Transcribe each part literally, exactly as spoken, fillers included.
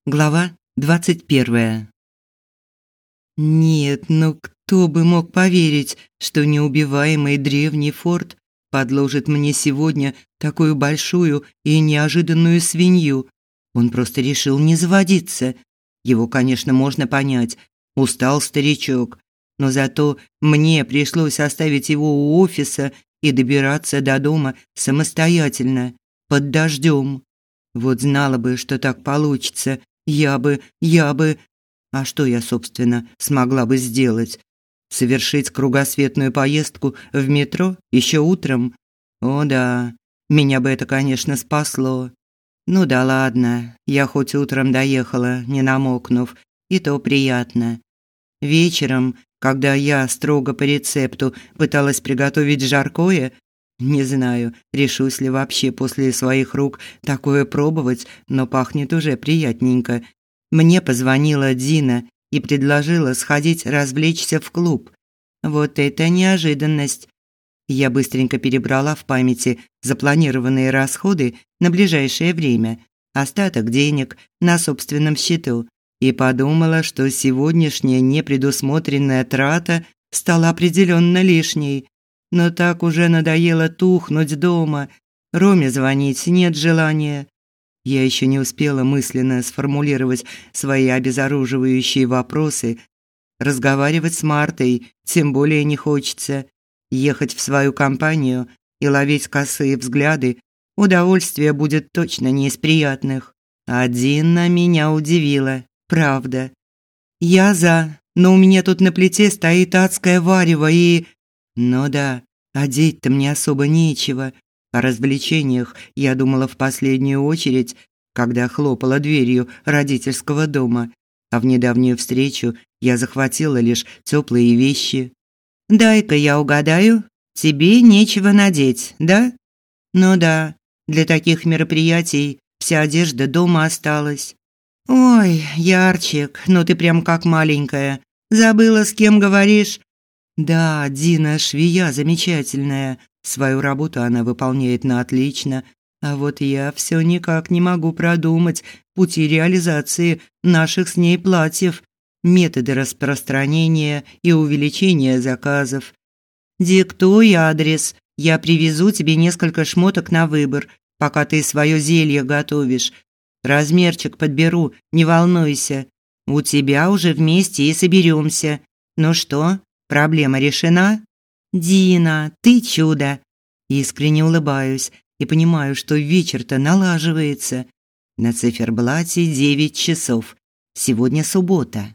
Глава двадцать первая. Нет, ну кто бы мог поверить, что неубиваемый древний форт подложит мне сегодня такую большую и неожиданную свинью. Он просто решил не заводиться. Его, конечно, можно понять. Устал старичок. Но зато мне пришлось оставить его у офиса и добираться до дома самостоятельно, под дождем. Вот знала бы, что так получится, я бы, я бы... А что я, собственно, смогла бы сделать? Совершить кругосветную поездку в метро еще утром? О да, меня бы это, конечно, спасло. Ну да ладно, я хоть утром доехала, не намокнув, и то приятно. Вечером, когда я строго по рецепту пыталась приготовить жаркое, не знаю, решусь ли вообще после своих рук такое пробовать, но пахнет уже приятненько. Мне позвонила Дина и предложила сходить развлечься в клуб. Вот это неожиданность. Я быстренько перебрала в памяти запланированные расходы на ближайшее время, остаток денег на собственном счету, и подумала, что сегодняшняя непредусмотренная трата стала определенно лишней. Но так уже надоело тухнуть дома. Роме звонить нет желания. Я еще не успела мысленно сформулировать свои обезоруживающие вопросы. Разговаривать с Мартой тем более не хочется. Ехать в свою компанию и ловить косые взгляды удовольствие будет точно не из приятных. А Дина меня удивила, правда. Я за, но у меня тут на плите стоит адское варево и... Ну да, одеть-то мне особо нечего. О развлечениях я думала в последнюю очередь, когда хлопала дверью родительского дома, а в недавнюю встречу я захватила лишь теплые вещи. «Дай-ка я угадаю, тебе нечего надеть, да?» «Ну да, для таких мероприятий вся одежда дома осталась». «Ой, Ярчик, ну ты прям как маленькая. Забыла, с кем говоришь?» «Да, Дина швея замечательная. Свою работу она выполняет на отлично. А вот я все никак не могу продумать пути реализации наших с ней платьев, методы распространения и увеличения заказов. Диктуй адрес. Я привезу тебе несколько шмоток на выбор, пока ты свое зелье готовишь. Размерчик подберу, не волнуйся. У тебя уже вместе и соберемся. Ну что, проблема решена?» «Дина, ты чудо!» Искренне улыбаюсь и понимаю, что вечер-то налаживается. На циферблате девять часов. Сегодня суббота.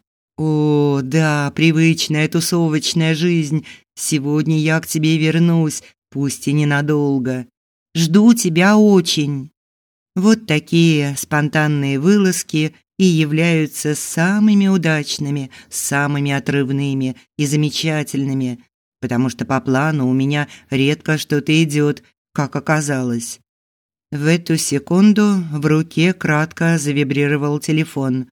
О, да, привычная тусовочная жизнь. Сегодня я к тебе вернусь, пусть и ненадолго. Жду тебя очень. Вот такие спонтанные вылазки и являются самыми удачными, самыми отрывными и замечательными, потому что по плану у меня редко что-то идет, как оказалось. В эту секунду в руке кратко завибрировал телефон.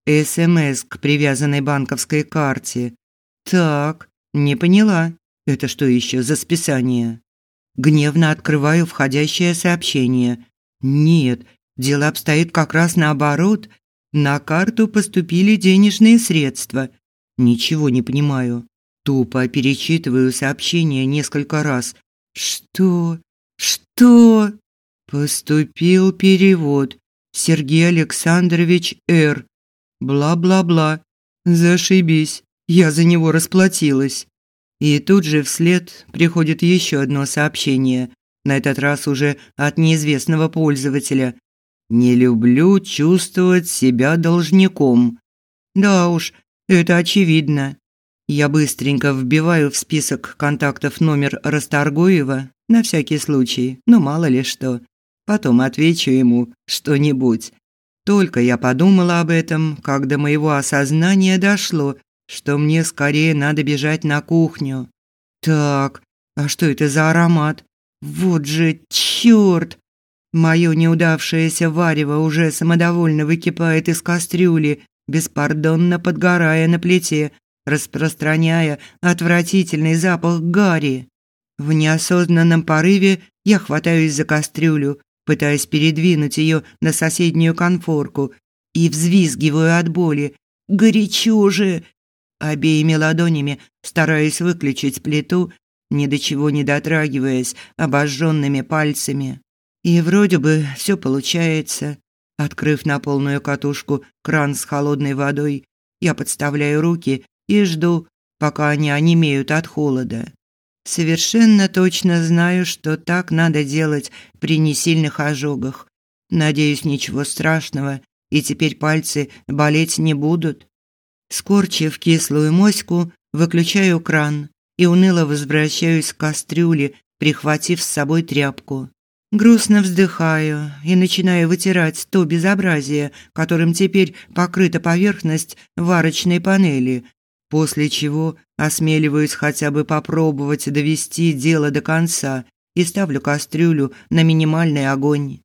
СМС к привязанной банковской карте. Так, не поняла. Это что еще за списание? Гневно открываю входящее сообщение. Нет, дело обстоит как раз наоборот. На карту поступили денежные средства. Ничего не понимаю. Тупо перечитываю сообщение несколько раз. Что? Что? Поступил перевод. Сергей Александрович Р. Бла-бла-бла. Зашибись. Я за него расплатилась. И тут же вслед приходит еще одно сообщение. На этот раз уже от неизвестного пользователя. Не люблю чувствовать себя должником. Да уж, это очевидно. Я быстренько вбиваю в список контактов номер Расторгуева, на всякий случай, ну мало ли что. Потом отвечу ему что-нибудь. Только я подумала об этом, как до моего осознания дошло, что мне скорее надо бежать на кухню. Так, а что это за аромат? Вот же чёрт! Моё неудавшееся варево уже самодовольно выкипает из кастрюли, беспардонно подгорая на плите, распространяя отвратительный запах гари. В неосознанном порыве я хватаюсь за кастрюлю, пытаясь передвинуть ее на соседнюю конфорку, и взвизгиваю от боли. Горячо же! Обеими ладонями стараюсь выключить плиту, ни до чего не дотрагиваясь обожженными пальцами. И вроде бы все получается. Открыв на полную катушку кран с холодной водой, я подставляю руки и жду, пока они онемеют от холода. Совершенно точно знаю, что так надо делать при несильных ожогах. Надеюсь, ничего страшного, и теперь пальцы болеть не будут. Скорчив кислую моську, выключаю кран и уныло возвращаюсь к кастрюле, прихватив с собой тряпку. Грустно вздыхаю и начинаю вытирать то безобразие, которым теперь покрыта поверхность варочной панели, после чего осмеливаюсь хотя бы попробовать довести дело до конца и ставлю кастрюлю на минимальный огонь.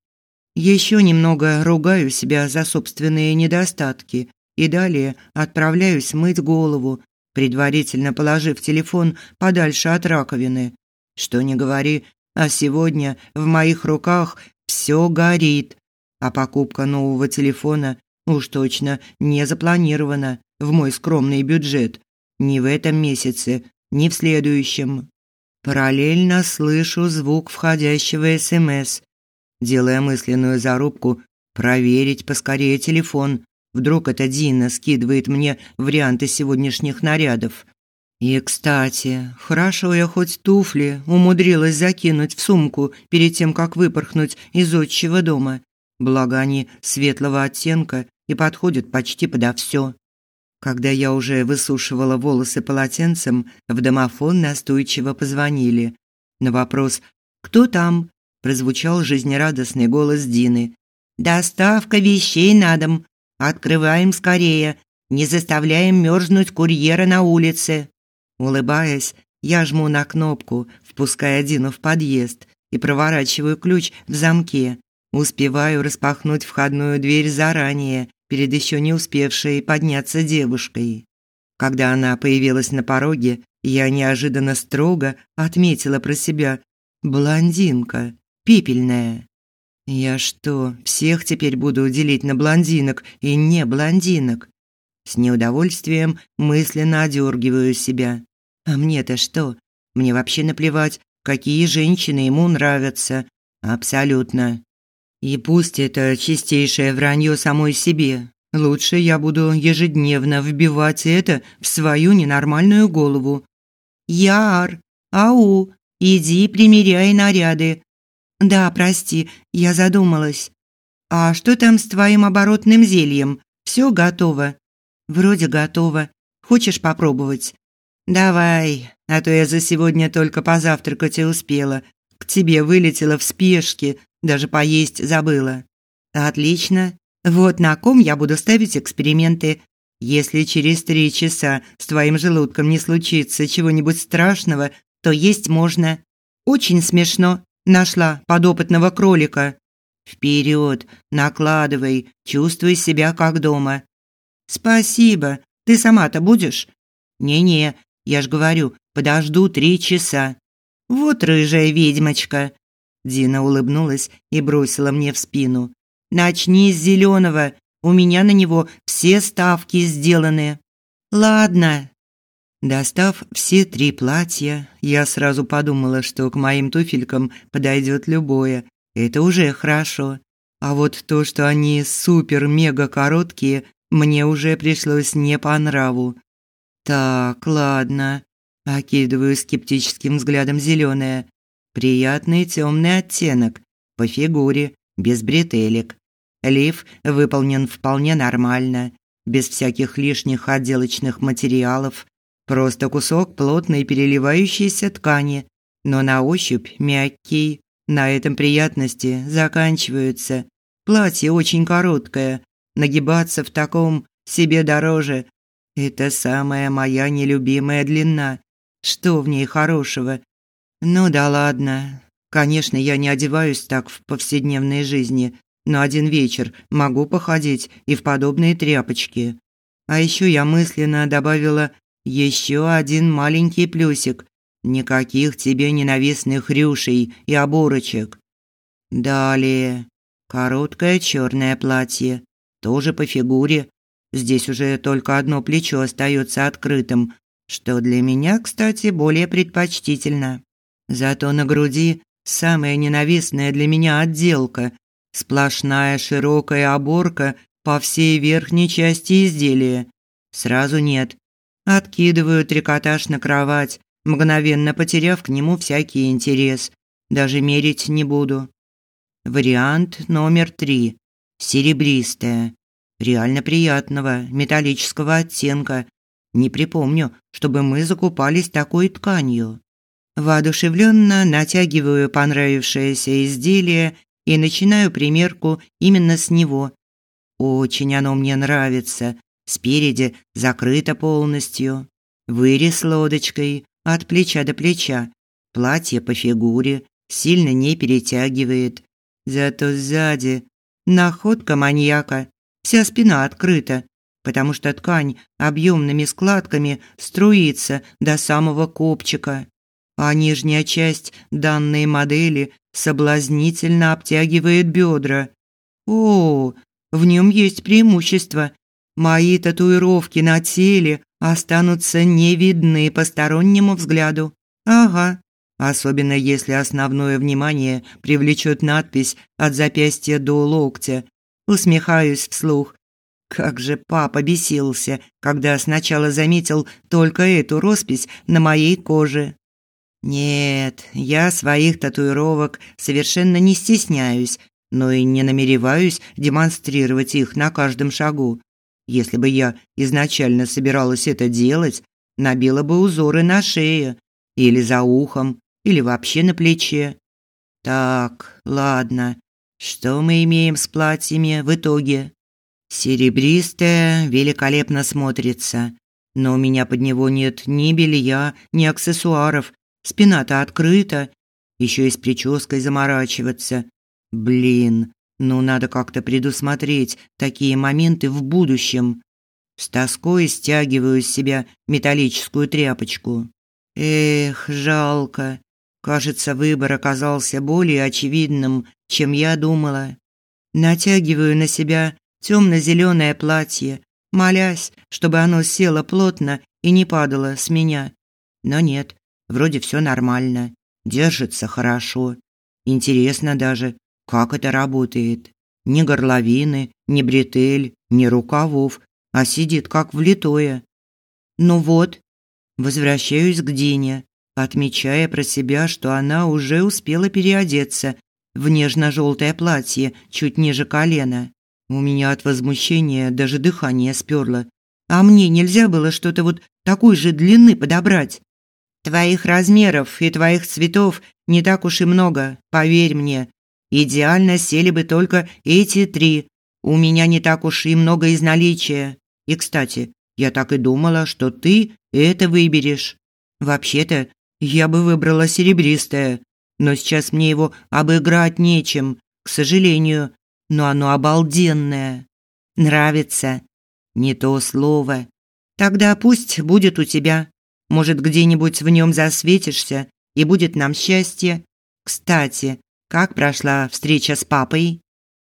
Еще немного ругаю себя за собственные недостатки и далее отправляюсь мыть голову, предварительно положив телефон подальше от раковины. Что ни говори, а сегодня в моих руках все горит, а покупка нового телефона уж точно не запланирована в мой скромный бюджет ни в этом месяце, ни в следующем. Параллельно слышу звук входящего СМС, делая мысленную зарубку проверить поскорее телефон. Вдруг это Дина скидывает мне варианты сегодняшних нарядов. И, кстати, хорошо я хоть туфли умудрилась закинуть в сумку перед тем, как выпорхнуть из отчего дома. Благо они светлого оттенка и подходят почти подо все. Когда я уже высушивала волосы полотенцем, в домофон настойчиво позвонили. На вопрос «Кто там?» прозвучал жизнерадостный голос Дины. «Доставка вещей на дом. Открываем скорее. Не заставляем мерзнуть курьера на улице». Улыбаясь, я жму на кнопку, впуская Дину в подъезд, и проворачиваю ключ в замке. Успеваю распахнуть входную дверь заранее, перед еще не успевшей подняться девушкой. Когда она появилась на пороге, я неожиданно строго отметила про себя: блондинка, пепельная. Я что, всех теперь буду делить на блондинок и не блондинок? С неудовольствием мысленно одергиваю себя. А мне-то что? Мне вообще наплевать, какие женщины ему нравятся. Абсолютно. И пусть это чистейшее вранье самой себе. Лучше я буду ежедневно вбивать это в свою ненормальную голову. Яр, ау, иди примеряй наряды. Да, прости, я задумалась. А что там с твоим оборотным зельем? Все готово? Вроде готово. Хочешь попробовать? Давай, а то я за сегодня только позавтракать и успела. К тебе вылетела в спешке, даже поесть забыла. Отлично. Вот на ком я буду ставить эксперименты. Если через три часа с твоим желудком не случится чего-нибудь страшного, то есть можно. Очень смешно. Нашла подопытного кролика. Вперед, накладывай, чувствуй себя как дома. Спасибо. Ты сама-то будешь? Не-не, я ж говорю, подожду три часа. Вот рыжая ведьмочка. Дина улыбнулась и бросила мне в спину: начни с зеленого, у меня на него все ставки сделаны. Ладно. Достав все три платья, я сразу подумала, что к моим туфелькам подойдет любое. Это уже хорошо. А вот то, что они супер-мега короткие, мне уже пришлось не по нраву. Так, ладно. Окидываю скептическим взглядом зеленое. Приятный темный оттенок, по фигуре, без бретелек. Лиф выполнен вполне нормально, без всяких лишних отделочных материалов. Просто кусок плотной переливающейся ткани, но на ощупь мягкий. На этом приятности заканчиваются. Платье очень короткое, нагибаться в таком себе дороже. Это самая моя нелюбимая длина. Что в ней хорошего? Ну да ладно. Конечно, я не одеваюсь так в повседневной жизни, но один вечер могу походить и в подобные тряпочки. А еще я мысленно добавила еще один маленький плюсик. Никаких тебе ненавистных рюшей и оборочек. Далее. Короткое черное платье. тоже по фигуре. Здесь уже только одно плечо остается открытым, что для меня, кстати, более предпочтительно. Зато на груди самая ненавистная для меня отделка – сплошная широкая оборка по всей верхней части изделия. Сразу нет. Откидываю трикотаж на кровать, мгновенно потеряв к нему всякий интерес. Даже мерить не буду. Вариант номер три. Серебристая. Реально приятного, металлического оттенка. Не припомню, чтобы мы закупались такой тканью. Воодушевленно натягиваю понравившееся изделие и начинаю примерку именно с него. Очень оно мне нравится. Спереди закрыто полностью. Вырез лодочкой от плеча до плеча. Платье по фигуре, сильно не перетягивает. Зато сзади находка маньяка. Вся спина открыта, потому что ткань объемными складками струится до самого копчика, а нижняя часть данной модели соблазнительно обтягивает бедра. О, в нем есть преимущество. Мои татуировки на теле останутся не видны постороннему взгляду. Ага, особенно если основное внимание привлечет надпись от запястья до локтя. Усмехаюсь вслух. Как же папа бесился, когда сначала заметил только эту роспись на моей коже. Нет, я своих татуировок совершенно не стесняюсь, но и не намереваюсь демонстрировать их на каждом шагу. Если бы я изначально собиралась это делать, набила бы узоры на шее, или за ухом, или вообще на плече. Так, ладно. Что мы имеем с платьями в итоге? Серебристое великолепно смотрится, но у меня под него нет ни белья, ни аксессуаров. Спина-то открыта, еще и с прической заморачиваться. Блин, ну надо как-то предусмотреть такие моменты в будущем. С тоской стягиваю с себя металлическую тряпочку. Эх, жалко. Кажется, выбор оказался более очевидным, чем я думала. Натягиваю на себя темно-зеленое платье, молясь, чтобы оно село плотно и не падало с меня. Но нет, вроде все нормально, держится хорошо. Интересно даже, как это работает. Ни горловины, ни бретель, ни рукавов, а сидит как влитое. Ну вот, возвращаюсь к Дине, отмечая про себя, что она уже успела переодеться в нежно-желтое платье чуть ниже колена. У меня от возмущения даже дыхание сперло. А мне нельзя было что-то вот такой же длины подобрать? Твоих размеров и твоих цветов не так уж и много, поверь мне. Идеально сели бы только эти три. У меня не так уж и много из наличия. И, кстати, я так и думала, что ты это выберешь. Вообще-то, я бы выбрала серебристое, но сейчас мне его обыграть нечем, к сожалению, но оно обалденное. Нравится? Не то слово. Тогда пусть будет у тебя. Может, где-нибудь в нем засветишься, и будет нам счастье. Кстати, как прошла встреча с папой?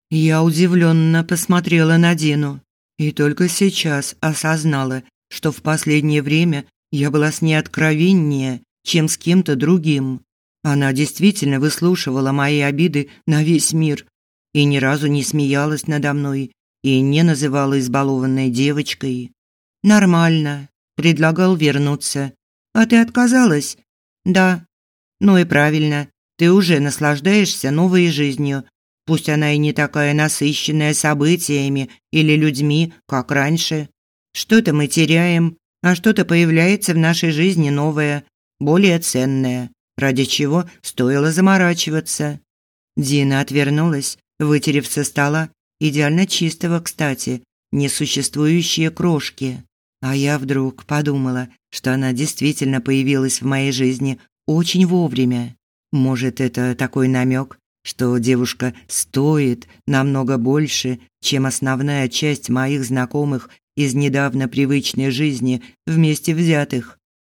Я удивленно посмотрела на Дину и только сейчас осознала, что в последнее время я была с ней откровеннее, чем с кем-то другим. Она действительно выслушивала мои обиды на весь мир и ни разу не смеялась надо мной и не называла избалованной девочкой. Нормально. Предлагал вернуться. А ты отказалась? Да. Ну и правильно. Ты уже наслаждаешься новой жизнью. Пусть она и не такая насыщенная событиями или людьми, как раньше. Что-то мы теряем, а что-то появляется в нашей жизни новое, более ценное, ради чего стоило заморачиваться. Дина отвернулась, вытерев со стола, идеально чистого, кстати, несуществующие крошки. А я вдруг подумала, что она действительно появилась в моей жизни очень вовремя. Может, это такой намек, что девушка стоит намного больше, чем основная часть моих знакомых из недавно привычной жизни вместе взятых.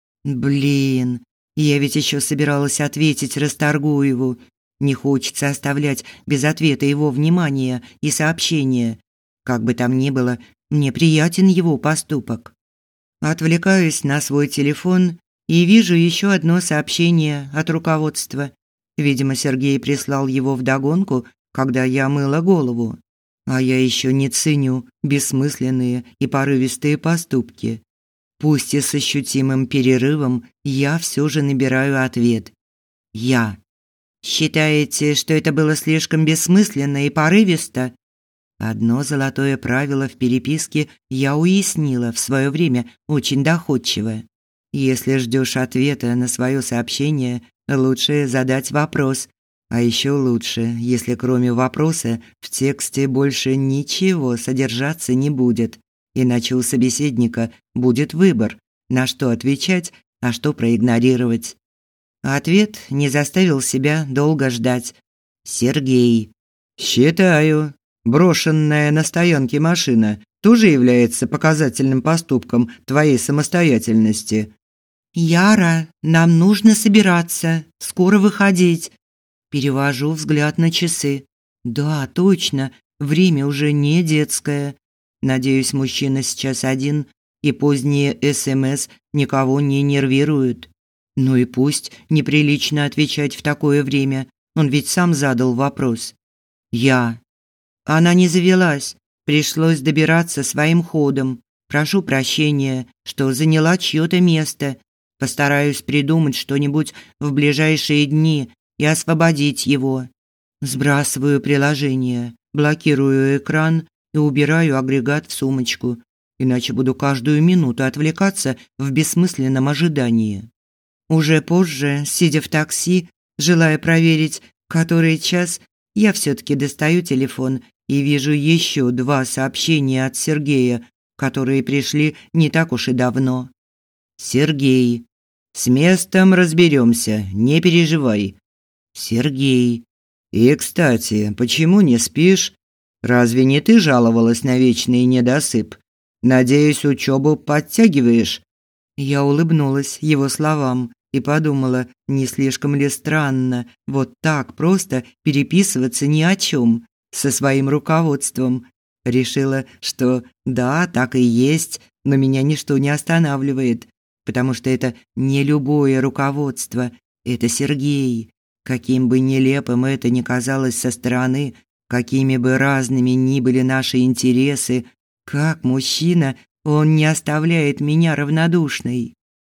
Блин, я ведь еще собиралась ответить Расторгуеву. Не хочется оставлять без ответа его внимания и сообщения. Как бы там ни было, мне приятен его поступок. Отвлекаюсь на свой телефон и вижу еще одно сообщение от руководства. Видимо, Сергей прислал его вдогонку, когда я мыла голову. А я еще не ценю бессмысленные и порывистые поступки. Пусть и с ощутимым перерывом, я все же набираю ответ. Я. Считаете, что это было слишком бессмысленно и порывисто? Одно золотое правило в переписке я уяснила в свое время очень доходчиво. Если ждешь ответа на свое сообщение, лучше задать вопрос. А еще лучше, если кроме вопроса в тексте больше ничего содержаться не будет. Иначе у собеседника будет выбор, на что отвечать, а что проигнорировать. Ответ не заставил себя долго ждать. Сергей. «Считаю, брошенная на стоянке машина тоже является показательным поступком твоей самостоятельности». «Яра, нам нужно собираться, скоро выходить». Перевожу взгляд на часы. «Да, точно, время уже не детское. Надеюсь, мужчина сейчас один, и поздние СМС никого не нервируют. Ну и пусть, неприлично отвечать в такое время, он ведь сам задал вопрос. Я. Она не завелась, пришлось добираться своим ходом. Прошу прощения, что заняла чьё-то место. Постараюсь придумать что-нибудь в ближайшие дни и освободить его. Сбрасываю приложение, блокирую экран и убираю агрегат в сумочку, иначе буду каждую минуту отвлекаться в бессмысленном ожидании. Уже позже, сидя в такси, желая проверить, который час, я все-таки достаю телефон и вижу еще два сообщения от Сергея, которые пришли не так уж и давно. Сергей. С местом разберемся, не переживай. Сергей. И, кстати, почему не спишь? Разве не ты жаловалась на вечный недосып? Надеюсь, учебу подтягиваешь? Я улыбнулась его словам и подумала, не слишком ли странно вот так просто переписываться ни о чем со своим руководством. Решила, что да, так и есть, но меня ничто не останавливает, потому что это не любое руководство, это Сергей. Каким бы нелепым это ни казалось со стороны, какими бы разными ни были наши интересы, как мужчина, он не оставляет меня равнодушной.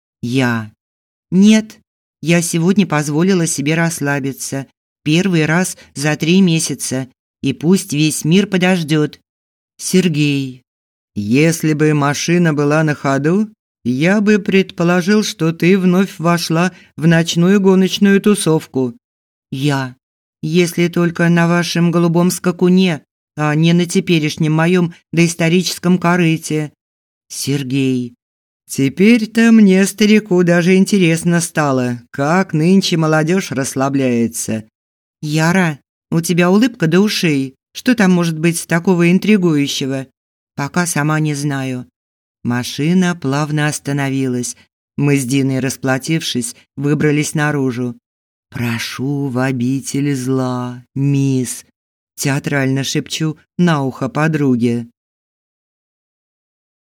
Я. Нет, я сегодня позволила себе расслабиться. Первый раз за три месяца. И пусть весь мир подождет. Сергей. Если бы машина была на ходу, я бы предположил, что ты вновь вошла в ночную гоночную тусовку. Я. Если только на вашем голубом скакуне, а не на теперешнем моем доисторическом корыте. Сергей. Теперь-то мне, старику, даже интересно стало, как нынче молодежь расслабляется. Яра, у тебя улыбка до ушей. Что там может быть такого интригующего? Пока сама не знаю. Машина плавно остановилась. Мы с Диной, расплатившись, выбрались наружу. «Прошу в обитель зла, мисс», – театрально шепчу на ухо подруге.